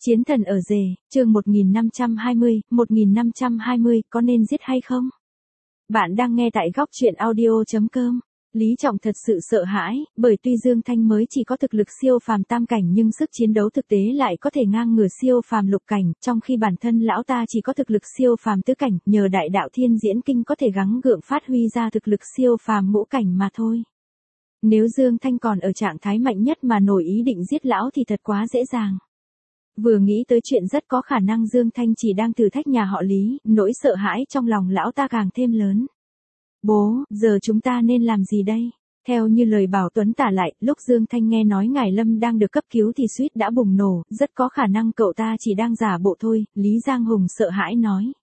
Chiến thần ở rể, chương 1520, có nên giết hay không? Bạn đang nghe tại góc truyện audio.com. Lý Trọng thật sự sợ hãi, bởi tuy Dương Thanh mới chỉ có thực lực siêu phàm tam cảnh nhưng sức chiến đấu thực tế lại có thể ngang ngửa siêu phàm lục cảnh, trong khi bản thân lão ta chỉ có thực lực siêu phàm tứ cảnh, nhờ đại đạo thiên diễn kinh có thể gắng gượng phát huy ra thực lực siêu phàm ngũ cảnh mà thôi. Nếu Dương Thanh còn ở trạng thái mạnh nhất mà nổi ý định giết lão thì thật quá dễ dàng. Vừa nghĩ tới chuyện rất có khả năng Dương Thanh chỉ đang thử thách nhà họ Lý, nỗi sợ hãi trong lòng lão ta càng thêm lớn. Bố, giờ chúng ta nên làm gì đây? Theo như lời Bảo Tuấn tả lại, lúc Dương Thanh nghe nói Ngải Lâm đang được cấp cứu thì suýt đã bùng nổ, rất có khả năng cậu ta chỉ đang giả bộ thôi, Lý Giang Hùng sợ hãi nói.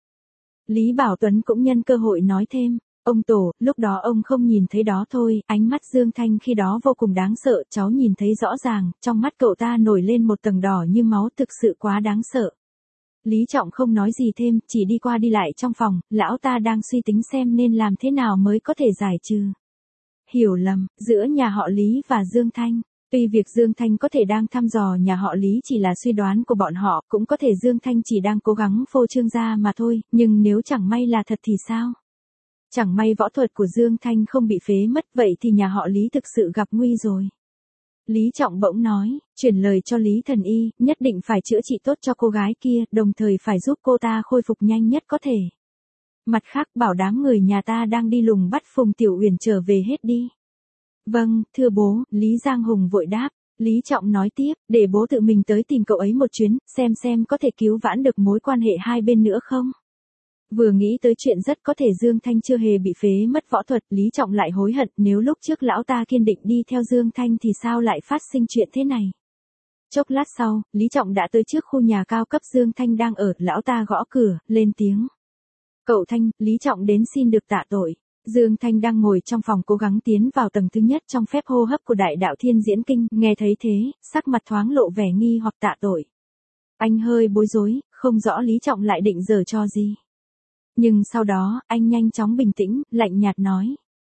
Lý Bảo Tuấn cũng nhân cơ hội nói thêm. Ông Tổ, lúc đó ông không nhìn thấy đó thôi, ánh mắt Dương Thanh khi đó vô cùng đáng sợ, cháu nhìn thấy rõ ràng, trong mắt cậu ta nổi lên một tầng đỏ như máu, thực sự quá đáng sợ. Lý Trọng không nói gì thêm, chỉ đi qua đi lại trong phòng, lão ta đang suy tính xem nên làm thế nào mới có thể giải trừ hiểu lầm giữa nhà họ Lý và Dương Thanh. Tuy việc Dương Thanh có thể đang thăm dò nhà họ Lý chỉ là suy đoán của bọn họ, cũng có thể Dương Thanh chỉ đang cố gắng phô trương ra mà thôi, nhưng nếu chẳng may là thật thì sao? Chẳng may võ thuật của Dương Thanh không bị phế mất, vậy thì nhà họ Lý thực sự gặp nguy rồi. Lý Trọng bỗng nói, chuyển lời cho Lý Thần Y, nhất định phải chữa trị tốt cho cô gái kia, đồng thời phải giúp cô ta khôi phục nhanh nhất có thể. Mặt khác bảo đám người nhà ta đang đi lùng bắt Phùng Tiểu Uyển trở về hết đi. Vâng, thưa bố, Lý Giang Hùng vội đáp. Lý Trọng nói tiếp, để bố tự mình tới tìm cậu ấy một chuyến, xem có thể cứu vãn được mối quan hệ hai bên nữa không. Vừa nghĩ tới chuyện rất có thể Dương Thanh chưa hề bị phế mất võ thuật, Lý Trọng lại hối hận, nếu lúc trước lão ta kiên định đi theo Dương Thanh thì sao lại phát sinh chuyện thế này. Chốc lát sau, Lý Trọng đã tới trước khu nhà cao cấp Dương Thanh đang ở, lão ta gõ cửa, lên tiếng. Cậu Thanh, Lý Trọng đến xin được tạ tội. Dương Thanh đang ngồi trong phòng cố gắng tiến vào tầng thứ nhất trong phép hô hấp của đại đạo thiên diễn kinh, nghe thấy thế, sắc mặt thoáng lộ vẻ nghi hoặc tạ tội. Anh hơi bối rối, không rõ Lý Trọng lại định giở trò gì. Nhưng sau đó, anh nhanh chóng bình tĩnh, lạnh nhạt nói.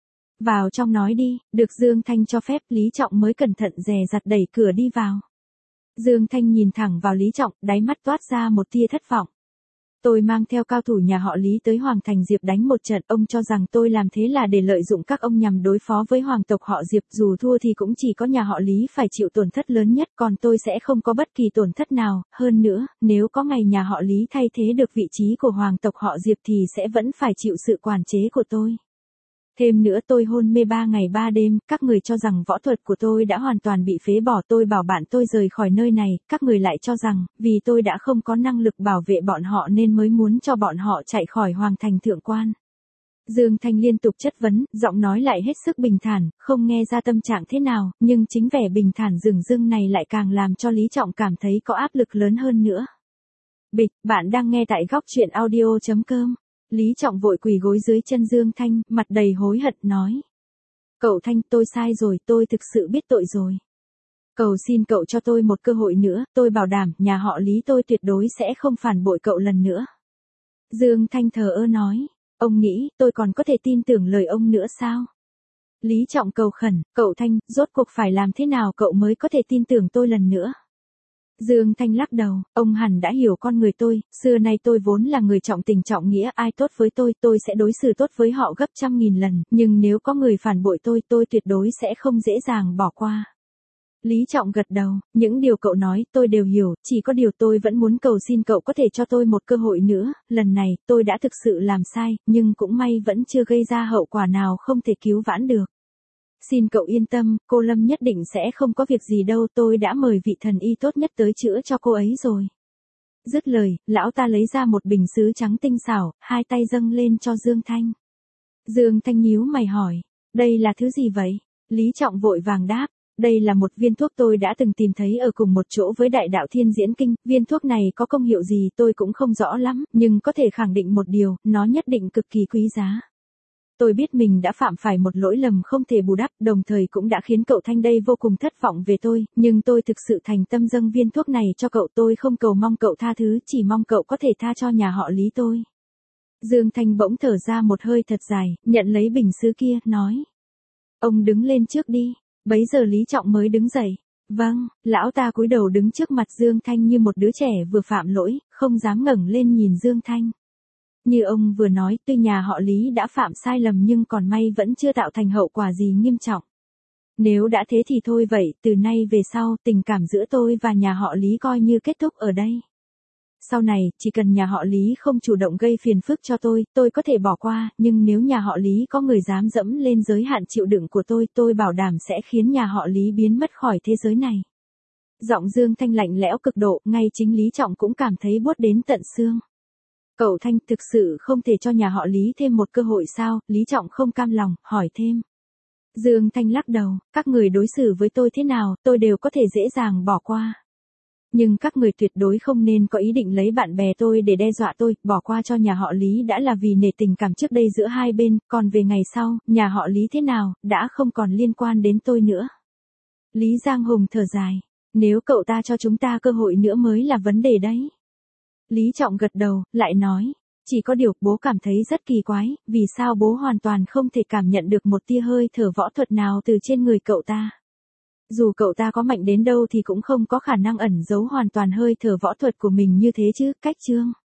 Vào trong nói đi, được Dương Thanh cho phép, Lý Trọng mới cẩn thận dè dặt đẩy cửa đi vào. Dương Thanh nhìn thẳng vào Lý Trọng, đáy mắt toát ra một tia thất vọng. Tôi mang theo cao thủ nhà họ Lý tới Hoàng Thành Diệp đánh một trận, ông cho rằng tôi làm thế là để lợi dụng các ông nhằm đối phó với hoàng tộc họ Diệp, dù thua thì cũng chỉ có nhà họ Lý phải chịu tổn thất lớn nhất, còn tôi sẽ không có bất kỳ tổn thất nào, hơn nữa, nếu có ngày nhà họ Lý thay thế được vị trí của hoàng tộc họ Diệp thì sẽ vẫn phải chịu sự quản chế của tôi. Thêm nữa tôi hôn mê 3 ngày 3 đêm, các người cho rằng võ thuật của tôi đã hoàn toàn bị phế bỏ, tôi bảo bạn tôi rời khỏi nơi này, các người lại cho rằng, vì tôi đã không có năng lực bảo vệ bọn họ nên mới muốn cho bọn họ chạy khỏi Hoàng Thành Thượng Quan. Dương Thanh liên tục chất vấn, giọng nói lại hết sức bình thản, không nghe ra tâm trạng thế nào, nhưng chính vẻ bình thản dửng dưng này lại càng làm cho Lý Trọng cảm thấy có áp lực lớn hơn nữa. Bịch, bạn đang nghe tại góc truyện audio.com. Lý Trọng vội quỳ gối dưới chân Dương Thanh, mặt đầy hối hận nói. Cậu Thanh, tôi sai rồi, tôi thực sự biết tội rồi. Cầu xin cậu cho tôi một cơ hội nữa, tôi bảo đảm, nhà họ Lý tôi tuyệt đối sẽ không phản bội cậu lần nữa. Dương Thanh thờ ơ nói, ông nghĩ, tôi còn có thể tin tưởng lời ông nữa sao? Lý Trọng cầu khẩn, cậu Thanh, rốt cuộc phải làm thế nào cậu mới có thể tin tưởng tôi lần nữa? Dương Thanh lắc đầu, ông hẳn đã hiểu con người tôi, xưa nay tôi vốn là người trọng tình trọng nghĩa, ai tốt với tôi sẽ đối xử tốt với họ gấp 100.000 lần, nhưng nếu có người phản bội tôi tuyệt đối sẽ không dễ dàng bỏ qua. Lý Trọng gật đầu, những điều cậu nói tôi đều hiểu, chỉ có điều tôi vẫn muốn cầu xin cậu có thể cho tôi một cơ hội nữa, lần này tôi đã thực sự làm sai, nhưng cũng may vẫn chưa gây ra hậu quả nào không thể cứu vãn được. Xin cậu yên tâm, cô Lâm nhất định sẽ không có việc gì đâu, tôi đã mời vị thần y tốt nhất tới chữa cho cô ấy rồi. Dứt lời, lão ta lấy ra một bình sứ trắng tinh xảo, hai tay dâng lên cho Dương Thanh. Dương Thanh nhíu mày hỏi, đây là thứ gì vậy? Lý Trọng vội vàng đáp, đây là một viên thuốc tôi đã từng tìm thấy ở cùng một chỗ với đại đạo thiên diễn kinh, viên thuốc này có công hiệu gì tôi cũng không rõ lắm, nhưng có thể khẳng định một điều, nó nhất định cực kỳ quý giá. Tôi biết mình đã phạm phải một lỗi lầm không thể bù đắp, đồng thời cũng đã khiến cậu Thanh đây vô cùng thất vọng về tôi, nhưng tôi thực sự thành tâm dâng viên thuốc này cho cậu, tôi không cầu mong cậu tha thứ, chỉ mong cậu có thể tha cho nhà họ Lý tôi. Dương Thanh bỗng thở ra một hơi thật dài, nhận lấy bình sứ kia, nói. Ông đứng lên trước đi, bấy giờ Lý Trọng mới đứng dậy. Vâng, lão ta cúi đầu đứng trước mặt Dương Thanh như một đứa trẻ vừa phạm lỗi, không dám ngẩng lên nhìn Dương Thanh. Như ông vừa nói, tuy nhà họ Lý đã phạm sai lầm nhưng còn may vẫn chưa tạo thành hậu quả gì nghiêm trọng. Nếu đã thế thì thôi vậy, từ nay về sau, tình cảm giữa tôi và nhà họ Lý coi như kết thúc ở đây. Sau này, chỉ cần nhà họ Lý không chủ động gây phiền phức cho tôi có thể bỏ qua, nhưng nếu nhà họ Lý có người dám dẫm lên giới hạn chịu đựng của tôi bảo đảm sẽ khiến nhà họ Lý biến mất khỏi thế giới này. Giọng Dương Thanh lạnh lẽo cực độ, ngay chính Lý Trọng cũng cảm thấy buốt đến tận xương. Cậu Thanh thực sự không thể cho nhà họ Lý thêm một cơ hội sao? Lý Trọng không cam lòng, hỏi thêm. Dương Thanh lắc đầu, các người đối xử với tôi thế nào, tôi đều có thể dễ dàng bỏ qua. Nhưng các người tuyệt đối không nên có ý định lấy bạn bè tôi để đe dọa tôi, bỏ qua cho nhà họ Lý đã là vì nể tình cảm trước đây giữa hai bên, còn về ngày sau, nhà họ Lý thế nào, đã không còn liên quan đến tôi nữa. Lý Giang Hùng thở dài, nếu cậu ta cho chúng ta cơ hội nữa mới là vấn đề đấy. Lý Trọng gật đầu, lại nói, chỉ có điều bố cảm thấy rất kỳ quái, vì sao bố hoàn toàn không thể cảm nhận được một tia hơi thở võ thuật nào từ trên người cậu ta. Dù cậu ta có mạnh đến đâu thì cũng không có khả năng ẩn giấu hoàn toàn hơi thở võ thuật của mình như thế chứ, Cách Trương.